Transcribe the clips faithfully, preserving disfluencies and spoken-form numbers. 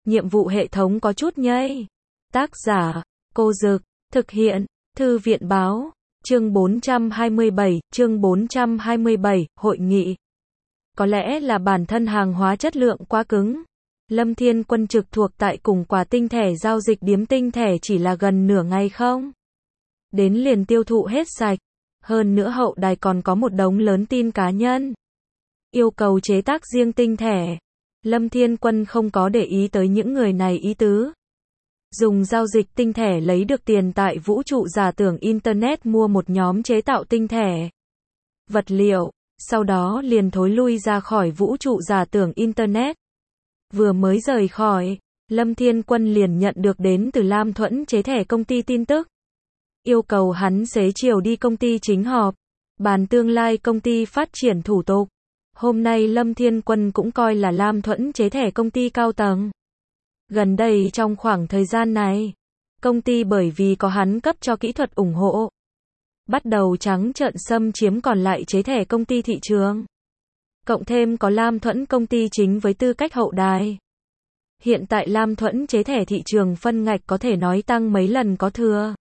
nhiệm vụ hệ thống có chút nhây. Tác giả, Cô Dực, thực hiện, Thư viện Báo, chương bốn trăm hai mươi bảy, chương bốn trăm hai mươi bảy, hội nghị. Có lẽ là bản thân hàng hóa chất lượng quá cứng. Lâm Thiên Quân trực thuộc tại cùng quả tinh thể giao dịch điếm tinh thể chỉ là gần nửa ngày không? Đến liền tiêu thụ hết sạch. Hơn nữa hậu đài còn có một đống lớn tin cá nhân. Yêu cầu chế tác riêng tinh thể. Lâm Thiên Quân không có để ý tới những người này ý tứ. Dùng giao dịch tinh thể lấy được tiền tại vũ trụ giả tưởng Internet mua một nhóm chế tạo tinh thể. Vật liệu, sau đó liền thối lui ra khỏi vũ trụ giả tưởng Internet. Vừa mới rời khỏi, Lâm Thiên Quân liền nhận được đến từ Lam Thuẫn chế thẻ công ty tin tức. Yêu cầu hắn xế chiều đi công ty chính họp, bàn tương lai công ty phát triển thủ tục. Hôm nay Lâm Thiên Quân cũng coi là Lam Thuẫn chế thẻ công ty cao tầng. Gần đây trong khoảng thời gian này, công ty bởi vì có hắn cấp cho kỹ thuật ủng hộ, bắt đầu trắng trợn xâm chiếm còn lại chế thẻ công ty thị trường. Cộng thêm có Lam Thuẫn công ty chính với tư cách hậu đài. Hiện tại Lam Thuẫn chế thẻ thị trường phân ngạch có thể nói tăng mấy lần có thừa.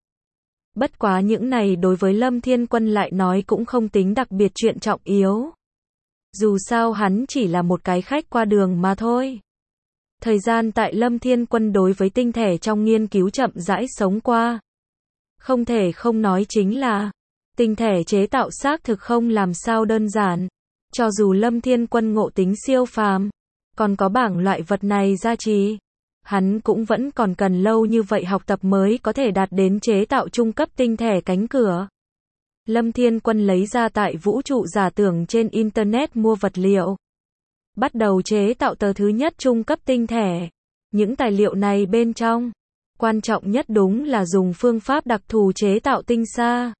Bất quá những này đối với Lâm Thiên Quân lại nói cũng không tính đặc biệt chuyện trọng yếu. Dù sao hắn chỉ là một cái khách qua đường mà thôi. Thời gian tại Lâm Thiên Quân đối với tinh thể trong nghiên cứu chậm rãi sống qua. Không thể không nói chính là, tinh thể chế tạo xác thực không làm sao đơn giản. Cho dù Lâm Thiên Quân ngộ tính siêu phàm, còn có bảng loại vật này gia trì, hắn cũng vẫn còn cần lâu như vậy học tập mới có thể đạt đến chế tạo trung cấp tinh thể cánh cửa. Lâm Thiên Quân lấy ra tại vũ trụ giả tưởng trên Internet mua vật liệu. Bắt đầu chế tạo tờ thứ nhất trung cấp tinh thể. Những tài liệu này bên trong, quan trọng nhất đúng là dùng phương pháp đặc thù chế tạo tinh sa.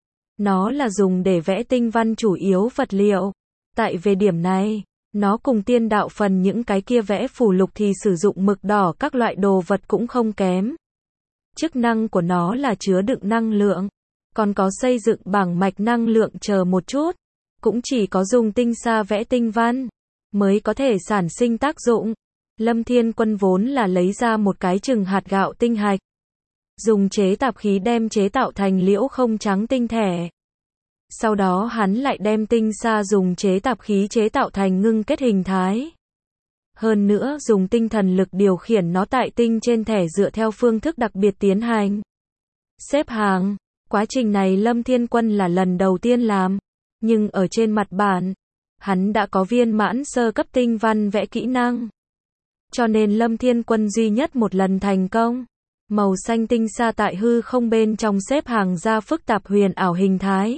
Nó là dùng để vẽ tinh văn chủ yếu vật liệu. Tại về điểm này, nó cùng tiên đạo phần những cái kia vẽ phù lục thì sử dụng mực đỏ các loại đồ vật cũng không kém. Chức năng của nó là chứa đựng năng lượng, còn có xây dựng bảng mạch năng lượng chờ một chút. Cũng chỉ có dùng tinh sa vẽ tinh văn, mới có thể sản sinh tác dụng. Lâm Thiên Quân vốn là lấy ra một cái chừng hạt gạo tinh hạch. Dùng chế tạp khí đem chế tạo thành liễu không trắng tinh thể. Sau đó hắn lại đem tinh sa dùng chế tạp khí chế tạo thành ngưng kết hình thái. Hơn nữa dùng tinh thần lực điều khiển nó tại tinh trên thẻ dựa theo phương thức đặc biệt tiến hành. Xếp hàng. Quá trình này Lâm Thiên Quân là lần đầu tiên làm. Nhưng ở trên mặt bản, hắn đã có viên mãn sơ cấp tinh văn vẽ kỹ năng. Cho nên Lâm Thiên Quân duy nhất một lần thành công. Màu xanh tinh sa tại hư không bên trong xếp hàng ra phức tạp huyền ảo hình thái.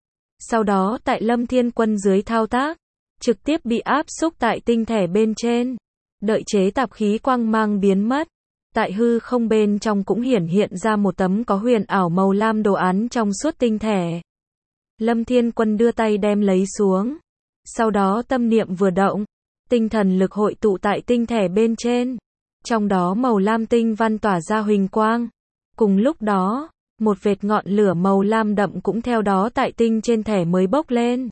Sau đó tại Lâm Thiên Quân dưới thao tác, trực tiếp bị áp xúc tại tinh thể bên trên. Đợi chế tạp khí quang mang biến mất. Tại hư không bên trong cũng hiển hiện ra một tấm có huyền ảo màu lam đồ án trong suốt tinh thể. Lâm Thiên Quân đưa tay đem lấy xuống. Sau đó tâm niệm vừa động, tinh thần lực hội tụ tại tinh thể bên trên. Trong đó màu lam tinh văn tỏa ra huỳnh quang. Cùng lúc đó, một vệt ngọn lửa màu lam đậm cũng theo đó tại tinh trên thể mới bốc lên.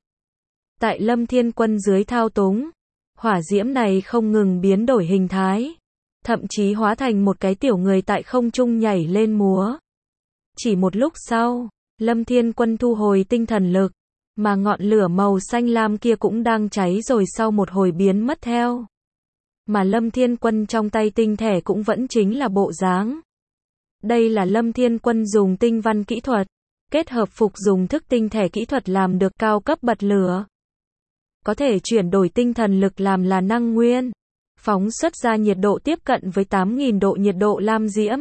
Tại Lâm Thiên Quân dưới thao túng, hỏa diễm này không ngừng biến đổi hình thái. Thậm chí hóa thành một cái tiểu người tại không trung nhảy lên múa. Chỉ một lúc sau, Lâm Thiên Quân thu hồi tinh thần lực, mà ngọn lửa màu xanh lam kia cũng đang cháy rồi sau một hồi biến mất theo. Mà Lâm Thiên Quân trong tay tinh thể cũng vẫn chính là bộ dáng. Đây là Lâm Thiên Quân dùng tinh văn kỹ thuật, kết hợp phục dùng thức tinh thể kỹ thuật làm được cao cấp bật lửa. Có thể chuyển đổi tinh thần lực làm là năng nguyên. Phóng xuất ra nhiệt độ tiếp cận với tám nghìn độ nhiệt độ lam diễm.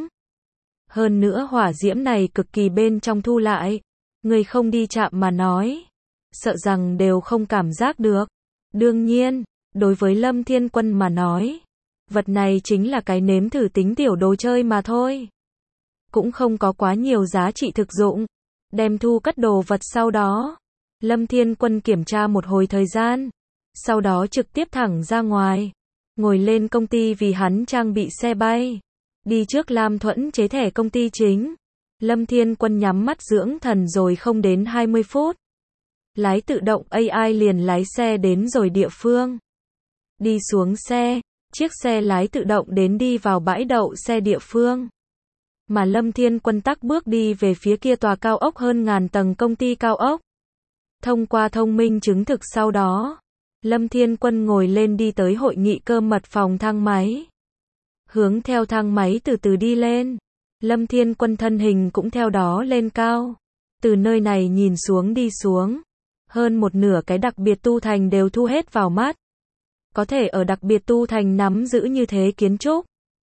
Hơn nữa hỏa diễm này cực kỳ bên trong thu lại. Người không đi chạm mà nói, sợ rằng đều không cảm giác được. Đương nhiên, đối với Lâm Thiên Quân mà nói, vật này chính là cái nếm thử tính tiểu đồ chơi mà thôi. Cũng không có quá nhiều giá trị thực dụng. Đem thu cất đồ vật sau đó, Lâm Thiên Quân kiểm tra một hồi thời gian. Sau đó trực tiếp thẳng ra ngoài. Ngồi lên công ty vì hắn trang bị xe bay. Đi trước Lam Thuẫn chế thẻ công ty chính. Lâm Thiên Quân nhắm mắt dưỡng thần rồi không đến hai mươi phút. Lái tự động a i liền lái xe đến rồi địa phương. Đi xuống xe, Chiếc xe lái tự động đến đi vào bãi đậu xe địa phương. Mà Lâm Thiên Quân tắc bước đi về phía kia tòa cao ốc hơn ngàn tầng công ty cao ốc. Thông qua thông minh chứng thực sau đó, Lâm Thiên Quân ngồi lên đi tới hội nghị cơ mật phòng thang máy. Hướng theo thang máy từ từ đi lên. Lâm Thiên Quân thân hình cũng theo đó lên cao. Từ nơi này nhìn xuống đi xuống. Hơn một nửa cái đặc biệt tu thành đều thu hết vào mắt. Có thể ở đặc biệt tu thành nắm giữ như thế kiến trúc.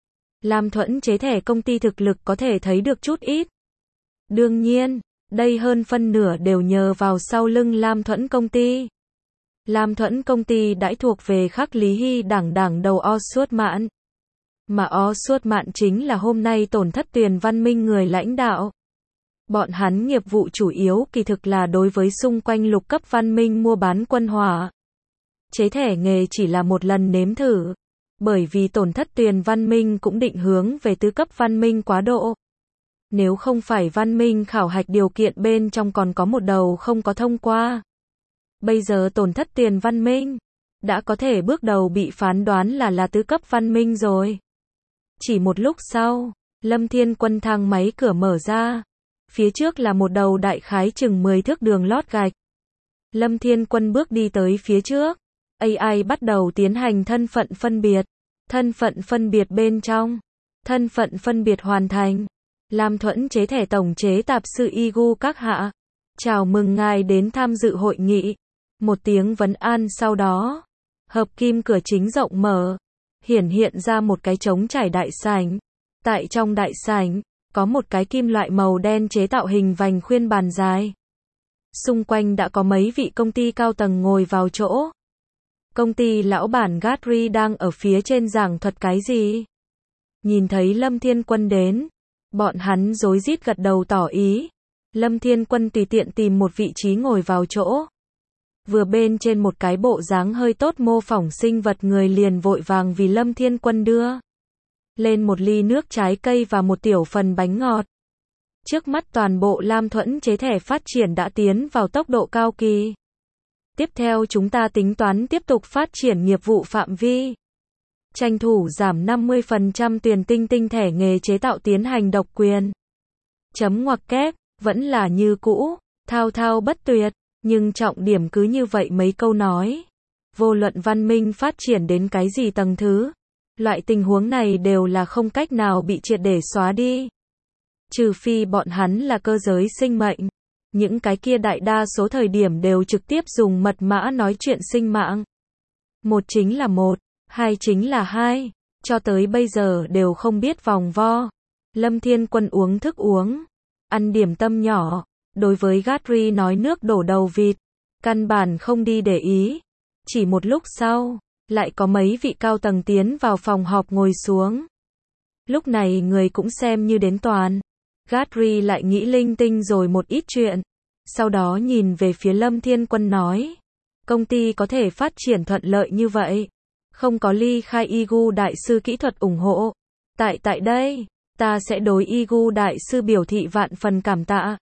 Lam Thuẫn chế thẻ công ty thực lực có thể thấy được chút ít. Đương nhiên, đây hơn phân nửa đều nhờ vào sau lưng Lam Thuẫn công ty. Lam Thuẫn công ty đãi thuộc về Khắc Lý Hy đảng đảng đầu O Suốt Mạn. Mà O Suốt Mạn chính là hôm nay tổn thất Tuyền Văn Minh người lãnh đạo. Bọn hắn nghiệp vụ chủ yếu kỳ thực là đối với xung quanh lục cấp văn minh mua bán quân hỏa. Chế thẻ nghề chỉ là một lần nếm thử. Bởi vì tổn thất Tuyền Văn Minh cũng định hướng về tứ cấp văn minh quá độ. Nếu không phải văn minh khảo hạch điều kiện bên trong còn có một đầu không có thông qua. Bây giờ tổn thất Tuyền Văn Minh đã có thể bước đầu bị phán đoán là là tứ cấp văn minh rồi. Chỉ một lúc sau, Lâm Thiên Quân thang máy cửa mở ra. Phía trước là một đầu đại khái chừng mười thước đường lót gạch. Lâm Thiên Quân bước đi tới phía trước. a i bắt đầu tiến hành thân phận phân biệt. Thân phận phân biệt bên trong. Thân phận phân biệt hoàn thành. Lam Thuẫn chế thẻ tổng chế tạp sư Igu các hạ. Chào mừng ngài đến tham dự hội nghị. Một tiếng vấn an sau đó. Hợp kim cửa chính rộng mở. Hiển hiện ra một cái trống trải đại sảnh. Tại trong đại sảnh, có một cái kim loại màu đen chế tạo hình vành khuyên bàn dài. Xung quanh đã có mấy vị công ty cao tầng ngồi vào chỗ. Công ty lão bản Gatry đang ở phía trên giảng thuật cái gì? Nhìn thấy Lâm Thiên Quân đến, bọn hắn rối rít gật đầu tỏ ý. Lâm Thiên Quân tùy tiện tìm một vị trí ngồi vào chỗ. Vừa bên trên một cái bộ dáng hơi tốt mô phỏng sinh vật người liền vội vàng vì Lâm Thiên Quân đưa lên một ly nước trái cây và một tiểu phần bánh ngọt. Trước mắt toàn bộ Lam Thuẫn chế thẻ phát triển đã tiến vào tốc độ cao kỳ. Tiếp theo chúng ta tính toán tiếp tục phát triển nghiệp vụ phạm vi. Tranh thủ giảm năm mươi phần trăm Tuyền Tinh Tinh thẻ nghề chế tạo tiến hành độc quyền. Chấm ngoặc kép, vẫn là như cũ, thao thao bất tuyệt, nhưng trọng điểm cứ như vậy mấy câu nói. Vô luận văn minh phát triển đến cái gì tầng thứ, loại tình huống này đều là không cách nào bị triệt để xóa đi. Trừ phi bọn hắn là cơ giới sinh mệnh. Những cái kia đại đa số thời điểm đều trực tiếp dùng mật mã nói chuyện sinh mạng. Một chính là một, hai chính là hai, cho tới bây giờ đều không biết vòng vo. Lâm Thiên Quân uống thức uống, ăn điểm tâm nhỏ, đối với Gatry nói nước đổ đầu vịt, căn bản không đi để ý. Chỉ một lúc sau, lại có mấy vị cao tầng tiến vào phòng họp ngồi xuống. Lúc này người cũng xem như đến toàn. Gatry lại nghĩ linh tinh rồi một ít chuyện. Sau đó nhìn về phía Lâm Thiên Quân nói. Công ty có thể phát triển thuận lợi như vậy. Không có ly khai Igu đại sư kỹ thuật ủng hộ. Tại tại đây, ta sẽ đối Igu đại sư biểu thị vạn phần cảm tạ.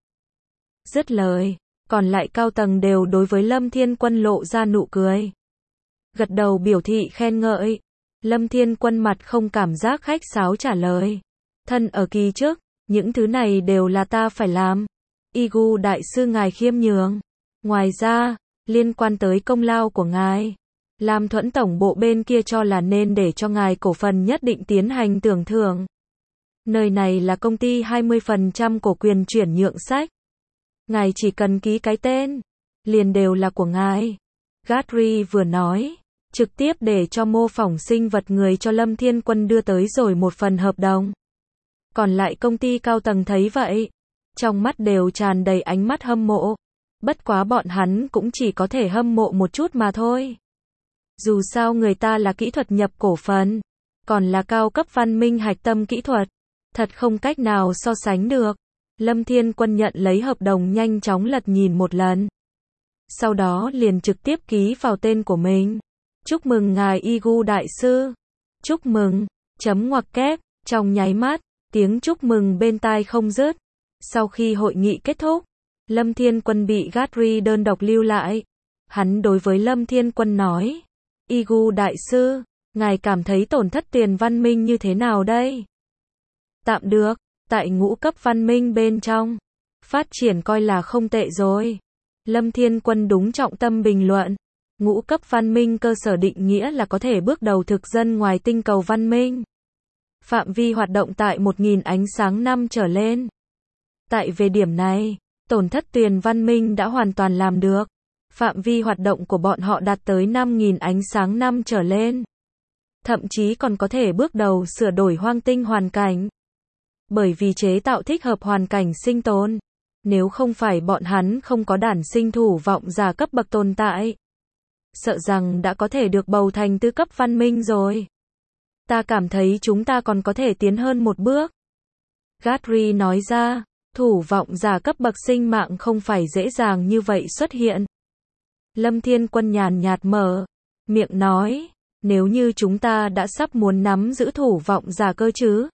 Dứt lời, còn lại cao tầng đều đối với Lâm Thiên Quân lộ ra nụ cười. Gật đầu biểu thị khen ngợi. Lâm Thiên Quân mặt không cảm giác khách sáo trả lời. Thân ở kỳ trước, những thứ này đều là ta phải làm. Igu đại sư ngài khiêm nhường. Ngoài ra, liên quan tới công lao của ngài, Lam Thuẫn tổng bộ bên kia cho là nên để cho ngài cổ phần nhất định tiến hành tưởng thưởng. Nơi này là công ty hai mươi phần trăm cổ quyền chuyển nhượng sách. Ngài chỉ cần ký cái tên, liền đều là của ngài. Gatry vừa nói, trực tiếp để cho mô phỏng sinh vật người cho Lâm Thiên Quân đưa tới rồi một phần hợp đồng. Còn lại công ty cao tầng thấy vậy, trong mắt đều tràn đầy ánh mắt hâm mộ. Bất quá bọn hắn cũng chỉ có thể hâm mộ một chút mà thôi. Dù sao người ta là kỹ thuật nhập cổ phần, còn là cao cấp văn minh hạch tâm kỹ thuật, thật không cách nào so sánh được. Lâm Thiên Quân nhận lấy hợp đồng nhanh chóng lật nhìn một lần. Sau đó liền trực tiếp ký vào tên của mình. Chúc mừng ngài Igu đại sư. Chúc mừng, chấm ngoặc kép, trong nháy mắt, tiếng chúc mừng bên tai không dứt. Sau khi hội nghị kết thúc, Lâm Thiên Quân bị Gatry đơn độc lưu lại. Hắn đối với Lâm Thiên Quân nói, Igu đại sư, Ngài cảm thấy tổn thất tiền văn minh như thế nào đây? Tạm được, tại ngũ cấp văn minh bên trong. Phát triển coi là không tệ rồi. Lâm Thiên Quân đúng trọng tâm bình luận. Ngũ cấp văn minh cơ sở định nghĩa là có thể bước đầu thực dân ngoài tinh cầu văn minh. Phạm vi hoạt động tại một nghìn ánh sáng năm trở lên. Tại về điểm này, tổn thất tiền văn minh đã hoàn toàn làm được. Phạm vi hoạt động của bọn họ đạt tới năm nghìn ánh sáng năm trở lên. Thậm chí còn có thể bước đầu sửa đổi hoang tinh hoàn cảnh. Bởi vì chế tạo thích hợp hoàn cảnh sinh tồn. Nếu không phải bọn hắn không có đản sinh thủ vọng giả cấp bậc tồn tại, sợ rằng đã có thể được bầu thành tứ cấp văn minh rồi. Ta cảm thấy chúng ta còn có thể tiến hơn một bước. Gatri nói ra, thủ vọng giả cấp bậc sinh mạng không phải dễ dàng như vậy xuất hiện. Lâm Thiên Quân nhàn nhạt mở miệng nói, nếu như chúng ta đã sắp muốn nắm giữ thủ vọng giả cơ chứ?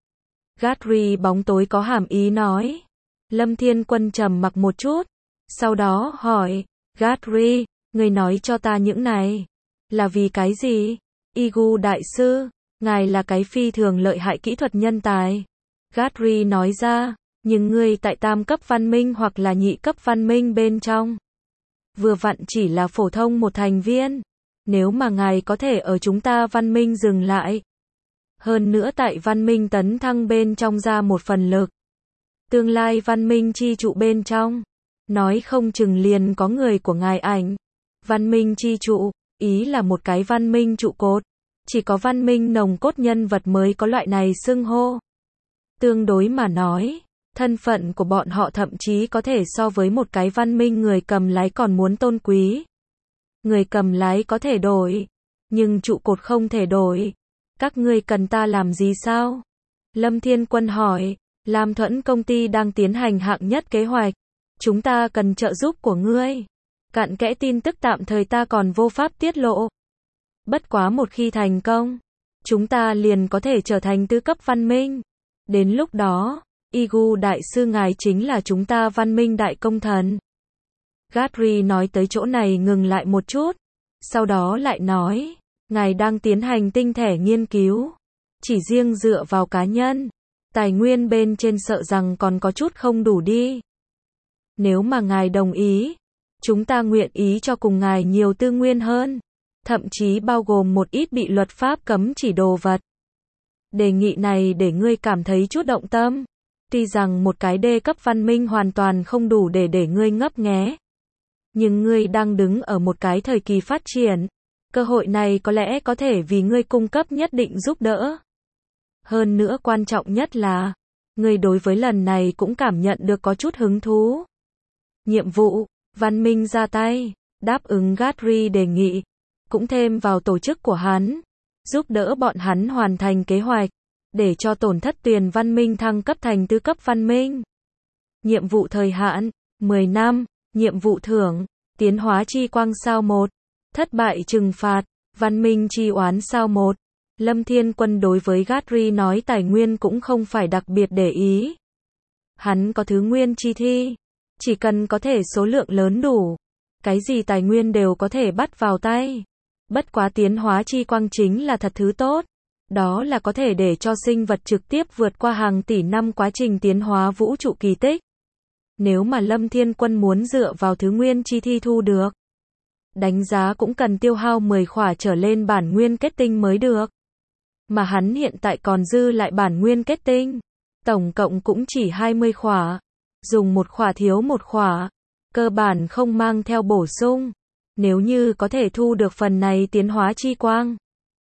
Gatri bóng tối có hàm ý nói. Lâm Thiên Quân trầm mặc một chút, sau đó hỏi, Gatri, người nói cho ta những này, là vì cái gì? Igu đại sư, ngài là cái phi thường lợi hại kỹ thuật nhân tài. Gatri nói ra, nhưng ngươi tại tam cấp văn minh hoặc là nhị cấp văn minh bên trong. Vừa vặn chỉ là phổ thông một thành viên. Nếu mà ngài có thể ở chúng ta văn minh dừng lại. Hơn nữa tại văn minh tấn thăng bên trong ra một phần lực. Tương lai văn minh chi trụ bên trong. Nói không chừng liền có người của ngài ảnh. Văn minh chi trụ, ý là một cái văn minh trụ cột. Chỉ có văn minh nồng cốt nhân vật mới có loại này xưng hô. Tương đối mà nói, thân phận của bọn họ thậm chí có thể so với một cái văn minh người cầm lái còn muốn tôn quý. Người cầm lái có thể đổi, nhưng trụ cột không thể đổi. Các ngươi cần ta làm gì sao? Lâm Thiên Quân hỏi, Lam Thuẫn công ty đang tiến hành hạng nhất kế hoạch. Chúng ta cần trợ giúp của ngươi. Cặn kẽ tin tức tạm thời ta còn vô pháp tiết lộ. Bất quá một khi thành công, chúng ta liền có thể trở thành tứ cấp văn minh. Đến lúc đó, Igu đại sư ngài chính là chúng ta văn minh đại công thần. Gatri nói tới chỗ này ngừng lại một chút, sau đó lại nói, ngài đang tiến hành tinh thể nghiên cứu. Chỉ riêng dựa vào cá nhân, tài nguyên bên trên sợ rằng còn có chút không đủ đi. Nếu mà ngài đồng ý, chúng ta nguyện ý cho cùng ngài nhiều tư nguyên hơn, thậm chí bao gồm một ít bị luật pháp cấm chỉ đồ vật. Đề nghị này để ngươi cảm thấy chút động tâm. Tuy rằng một cái đê cấp văn minh hoàn toàn không đủ để để ngươi ngấp nghé. Nhưng ngươi đang đứng ở một cái thời kỳ phát triển. Cơ hội này có lẽ có thể vì ngươi cung cấp nhất định giúp đỡ. Hơn nữa quan trọng nhất là, ngươi đối với lần này cũng cảm nhận được có chút hứng thú. Nhiệm vụ, văn minh ra tay, đáp ứng Gatri đề nghị. Cũng thêm vào tổ chức của hắn. Giúp đỡ bọn hắn hoàn thành kế hoạch. Để cho tổn thất tiền văn minh thăng cấp thành tứ cấp văn minh. Nhiệm vụ thời hạn, mười năm. Nhiệm vụ thưởng, tiến hóa chi quang sao một. Thất bại trừng phạt, văn minh chi oán sao một. Lâm Thiên Quân đối với Gatri nói tài nguyên cũng không phải đặc biệt để ý. Hắn có thứ nguyên chi thi. Chỉ cần có thể số lượng lớn đủ. Cái gì tài nguyên đều có thể bắt vào tay. Bất quá tiến hóa chi quang chính là thật thứ tốt. Đó là có thể để cho sinh vật trực tiếp vượt qua hàng tỷ năm quá trình tiến hóa vũ trụ kỳ tích. Nếu mà Lâm Thiên Quân muốn dựa vào thứ nguyên chi thi thu được, đánh giá cũng cần tiêu hao mười khỏa trở lên bản nguyên kết tinh mới được. Mà hắn hiện tại còn dư lại bản nguyên kết tinh. Tổng cộng cũng chỉ hai mươi khỏa. Dùng một khỏa thiếu một khỏa. Cơ bản không mang theo bổ sung. Nếu như có thể thu được phần này tiến hóa chi quang,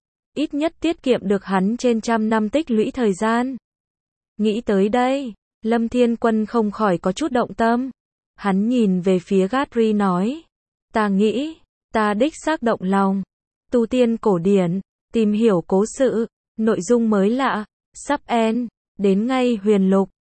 ít nhất tiết kiệm được hắn trên trăm năm tích lũy thời gian. Nghĩ tới đây, Lâm Thiên Quân không khỏi có chút động tâm. Hắn nhìn về phía Gatri nói, ta nghĩ, ta đích xác động lòng. Tu tiên cổ điển, tìm hiểu cố sự, nội dung mới lạ, sắp end, đến ngay huyền lục.